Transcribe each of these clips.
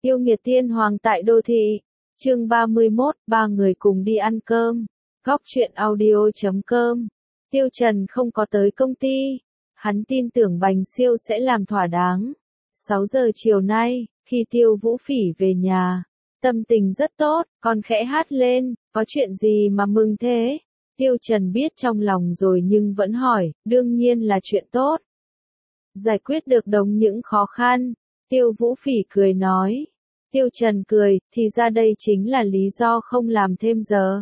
Yêu nghiệt tiên hoàng tại đô thị. Chương 31, ba người cùng đi ăn cơm. Góc truyện audio.com. Tiêu Trần không có tới công ty. Hắn tin tưởng Bành Siêu sẽ làm thỏa đáng. 6 giờ chiều nay, khi Tiêu Vũ Phỉ về nhà, tâm tình rất tốt, còn khẽ hát lên, có chuyện gì mà mừng thế? Tiêu Trần biết trong lòng rồi nhưng vẫn hỏi, đương nhiên là chuyện tốt. Giải quyết được đống những khó khăn. Tiêu Vũ Phỉ cười nói. Tiêu Trần cười, thì ra đây chính là lý do không làm thêm giờ.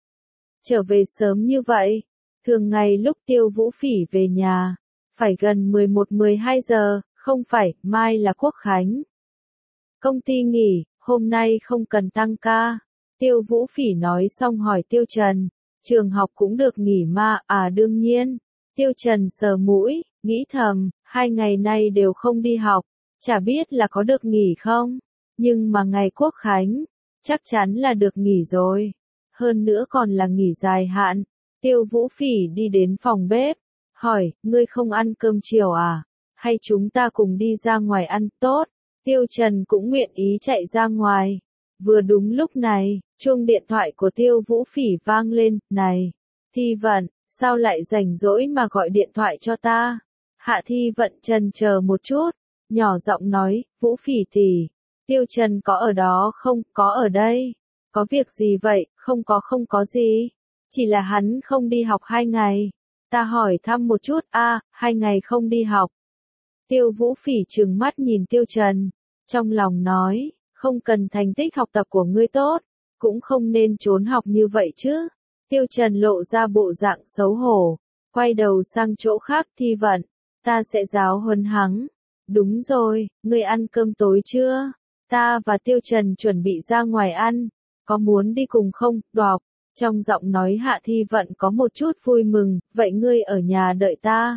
Trở về sớm như vậy, thường ngày lúc Tiêu Vũ Phỉ về nhà, phải gần 11-12 giờ, không phải, mai là Quốc Khánh. Công ty nghỉ, hôm nay không cần tăng ca. Tiêu Vũ Phỉ nói xong hỏi Tiêu Trần, trường học cũng được nghỉ mà, à đương nhiên. Tiêu Trần sờ mũi, nghĩ thầm, 2 ngày nay đều không đi học, chả biết là có được nghỉ không. Nhưng mà ngày Quốc Khánh, chắc chắn là được nghỉ rồi. Hơn nữa còn là nghỉ dài hạn. Tiêu Vũ Phỉ đi đến phòng bếp, hỏi, ngươi không ăn cơm chiều à? Hay chúng ta cùng đi ra ngoài ăn tốt? Tiêu Trần cũng nguyện ý chạy ra ngoài. Vừa đúng lúc này, chuông điện thoại của Tiêu Vũ Phỉ vang lên, này, Thi Vận, sao lại rảnh rỗi mà gọi điện thoại cho ta? Hạ Thi Vận chần chờ một chút, nhỏ giọng nói, Vũ Phỉ tỷ, Tiêu Trần có ở đó không? Có ở đây. Có việc gì vậy? Không có gì. Chỉ là hắn không đi học 2 ngày. Ta hỏi thăm một chút, 2 ngày không đi học. Tiêu Vũ Phỉ trừng mắt nhìn Tiêu Trần, trong lòng nói, không cần thành tích học tập của ngươi tốt, cũng không nên trốn học như vậy chứ. Tiêu Trần lộ ra bộ dạng xấu hổ, quay đầu sang chỗ khác. Thi Vận, ta sẽ giáo huấn hắn. Đúng rồi, ngươi ăn cơm tối chưa? Ta và Tiêu Trần chuẩn bị ra ngoài ăn, có muốn đi cùng không? Đọc, trong giọng nói Hạ Thi Vận có một chút vui mừng, vậy ngươi ở nhà đợi ta.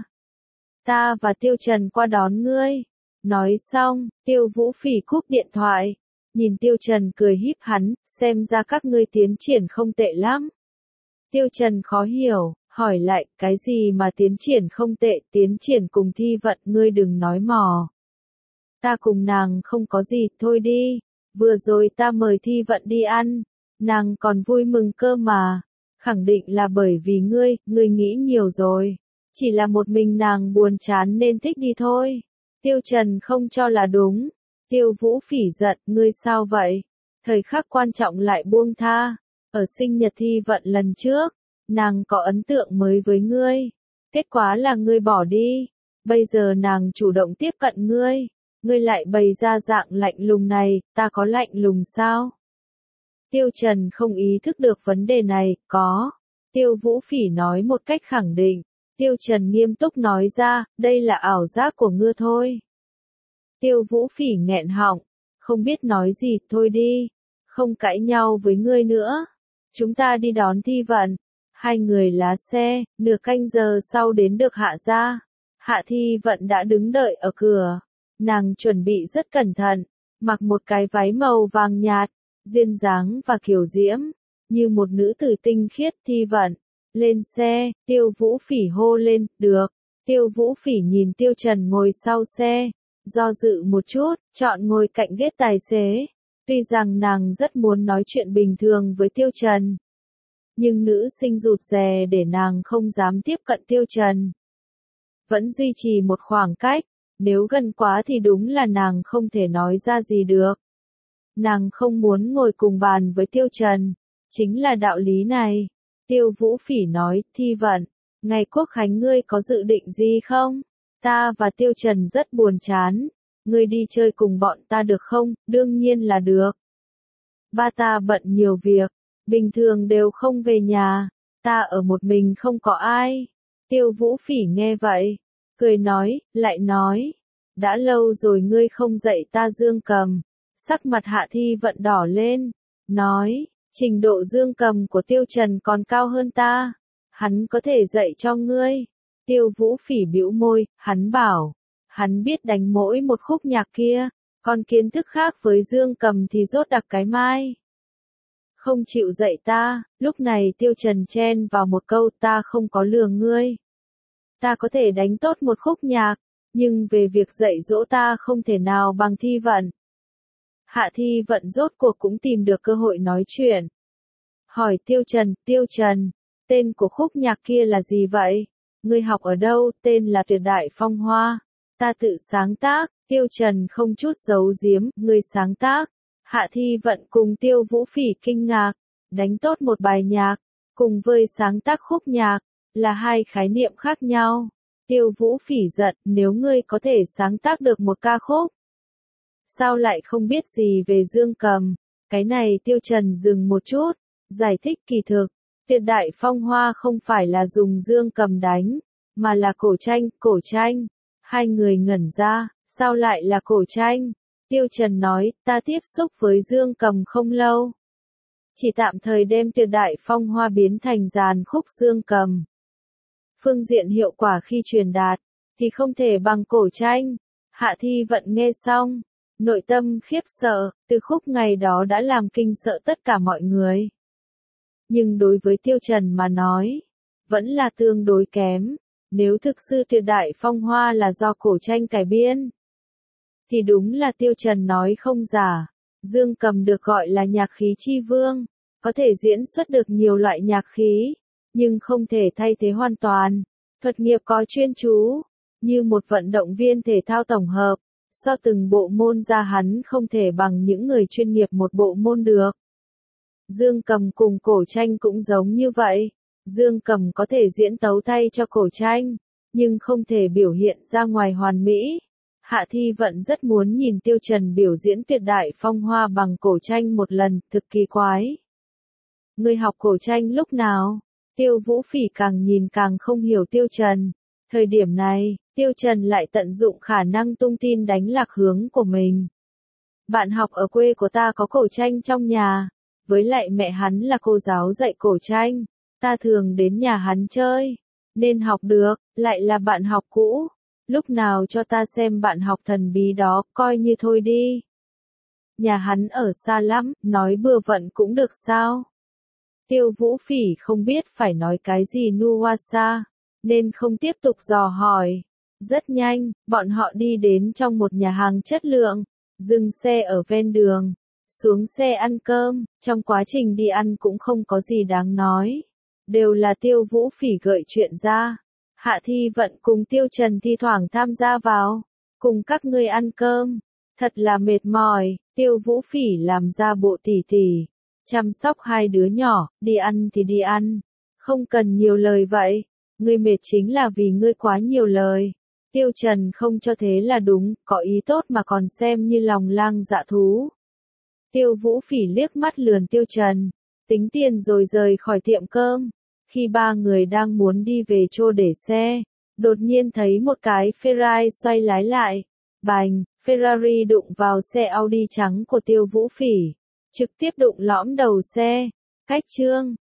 Ta và Tiêu Trần qua đón ngươi. Nói xong, Tiêu Vũ Phỉ cúp điện thoại, nhìn Tiêu Trần cười híp hắn, xem ra các ngươi tiến triển không tệ lắm. Tiêu Trần khó hiểu, hỏi lại, cái gì mà tiến triển không tệ? Tiến triển cùng Thi Vận, ngươi đừng nói mò. Ta cùng nàng không có gì, thôi đi. Vừa rồi ta mời Thi Vận đi ăn, nàng còn vui mừng cơ mà. Khẳng định là bởi vì ngươi nghĩ nhiều rồi. Chỉ là một mình nàng buồn chán nên thích đi thôi. Tiêu Trần không cho là đúng. Tiêu Vũ Phỉ giận, ngươi sao vậy? Thời khắc quan trọng lại buông tha. Ở sinh nhật Thi Vận lần trước, nàng có ấn tượng mới với ngươi. Kết quả là ngươi bỏ đi. Bây giờ nàng chủ động tiếp cận ngươi. Ngươi lại bày ra dạng lạnh lùng này, ta có lạnh lùng sao? Tiêu Trần không ý thức được vấn đề này, có. Tiêu Vũ Phỉ nói một cách khẳng định. Tiêu Trần nghiêm túc nói ra, đây là ảo giác của ngươi thôi. Tiêu Vũ Phỉ nghẹn họng, không biết nói gì, thôi đi. Không cãi nhau với ngươi nữa. Chúng ta đi đón Thi Vận. 2 người lái xe, nửa canh giờ sau đến được Hạ gia. Hạ Thi Vận đã đứng đợi ở cửa. Nàng chuẩn bị rất cẩn thận, mặc một cái váy màu vàng nhạt, duyên dáng và kiều diễm, như một nữ tử tinh khiết. Thi Vận, lên xe. Tiêu Vũ Phỉ hô lên, được. Tiêu Vũ Phỉ nhìn Tiêu Trần ngồi sau xe, do dự một chút, chọn ngồi cạnh ghế tài xế. Tuy rằng nàng rất muốn nói chuyện bình thường với Tiêu Trần, nhưng nữ sinh rụt rè để nàng không dám tiếp cận Tiêu Trần. Vẫn duy trì một khoảng cách. Nếu gần quá thì đúng là nàng không thể nói ra gì được. Nàng không muốn ngồi cùng bàn với Tiêu Trần. Chính là đạo lý này. Tiêu Vũ Phỉ nói, Thi Vận, ngày Quốc Khánh ngươi có dự định gì không? Ta và Tiêu Trần rất buồn chán. Ngươi đi chơi cùng bọn ta được không? Đương nhiên là được. Ba ta bận nhiều việc, bình thường đều không về nhà. Ta ở một mình không có ai. Tiêu Vũ Phỉ nghe vậy, cười nói, lại nói, đã lâu rồi ngươi không dạy ta dương cầm. Sắc mặt Hạ Thi Vận đỏ lên, nói, trình độ dương cầm của Tiêu Trần còn cao hơn ta. Hắn có thể dạy cho ngươi. Tiêu Vũ Phỉ bĩu môi, hắn bảo, hắn biết đánh mỗi một khúc nhạc kia, còn kiến thức khác với dương cầm thì rốt đặc cái mai. Không chịu dạy ta. Lúc này Tiêu Trần chen vào một câu, ta không có lừa ngươi. Ta có thể đánh tốt một khúc nhạc, nhưng về việc dạy dỗ ta không thể nào bằng Thi Vận. Hạ Thi Vận rốt cuộc cũng tìm được cơ hội nói chuyện. Hỏi Tiêu Trần, tên của khúc nhạc kia là gì vậy? Ngươi học ở đâu? Tên là Tuyệt Đại Phong Hoa. Ta tự sáng tác. Tiêu Trần không chút giấu giếm, ngươi sáng tác. Hạ Thi Vận cùng Tiêu Vũ Phỉ kinh ngạc, đánh tốt một bài nhạc, cùng với sáng tác khúc nhạc, là hai khái niệm khác nhau. Tiêu Vũ Phỉ giận, nếu ngươi có thể sáng tác được một ca khúc, sao lại không biết gì về dương cầm? Cái này Tiêu Trần dừng một chút, giải thích kỳ thực, Tuyệt Đại Phong Hoa không phải là dùng dương cầm đánh, mà là cổ tranh. Hai người ngẩn ra, sao lại là cổ tranh? Tiêu Trần nói, ta tiếp xúc với dương cầm không lâu. Chỉ tạm thời đem Tuyệt Đại Phong Hoa biến thành dàn khúc dương cầm. Phương diện hiệu quả khi truyền đạt, thì không thể bằng cổ tranh. Hạ Thi Vận nghe xong, nội tâm khiếp sợ, từ khúc ngày đó đã làm kinh sợ tất cả mọi người. Nhưng đối với Tiêu Trần mà nói, vẫn là tương đối kém. Nếu thực sự Tuyệt Đại Phong Hoa là do cổ tranh cải biên, thì đúng là Tiêu Trần nói không giả. Dương cầm được gọi là nhạc khí chi vương, có thể diễn xuất được nhiều loại nhạc khí, nhưng không thể thay thế hoàn toàn. Thuật nghiệp có chuyên chú, như một vận động viên thể thao tổng hợp, so từng bộ môn ra hắn không thể bằng những người chuyên nghiệp một bộ môn được. Dương cầm cùng cổ tranh cũng giống như vậy. Dương cầm có thể diễn tấu thay cho cổ tranh, nhưng không thể biểu hiện ra ngoài hoàn mỹ. Hạ Thi Vận rất muốn nhìn Tiêu Trần biểu diễn Tuyệt Đại Phong Hoa bằng cổ tranh một lần, thực kỳ quái. Ngươi học cổ tranh lúc nào? Tiêu Vũ Phỉ càng nhìn càng không hiểu Tiêu Trần. Thời điểm này, Tiêu Trần lại tận dụng khả năng tung tin đánh lạc hướng của mình. Bạn học ở quê của ta có cổ tranh trong nhà, với lại mẹ hắn là cô giáo dạy cổ tranh, ta thường đến nhà hắn chơi, nên học được, lại là bạn học cũ. Lúc nào cho ta xem bạn học thần bí đó, coi như thôi đi. Nhà hắn ở xa lắm, nói bừa vận cũng được sao? Tiêu Vũ Phỉ không biết phải nói cái gì Nuwasa, nên không tiếp tục dò hỏi. Rất nhanh, bọn họ đi đến trong một nhà hàng chất lượng, dừng xe ở ven đường, xuống xe ăn cơm, trong quá trình đi ăn cũng không có gì đáng nói. Đều là Tiêu Vũ Phỉ gợi chuyện ra. Hạ Thi Vận cùng Tiêu Trần thi thoảng tham gia vào, cùng các ngươi ăn cơm. Thật là mệt mỏi, Tiêu Vũ Phỉ làm ra bộ tỉ tỉ, chăm sóc hai đứa nhỏ, đi ăn thì đi ăn, không cần nhiều lời vậy. Ngươi mệt chính là vì ngươi quá nhiều lời. Tiêu Trần không cho thế là đúng, có ý tốt mà còn xem như lòng lang dạ thú. Tiêu Vũ Phỉ liếc mắt lườn Tiêu Trần, tính tiền rồi rời khỏi tiệm cơm. Khi ba người đang muốn đi về chỗ để xe, đột nhiên thấy một cái Ferrari xoay lái lại. Bành, Ferrari đụng vào xe Audi trắng của Tiêu Vũ Phỉ, trực tiếp đụng lõm đầu xe. Cách chương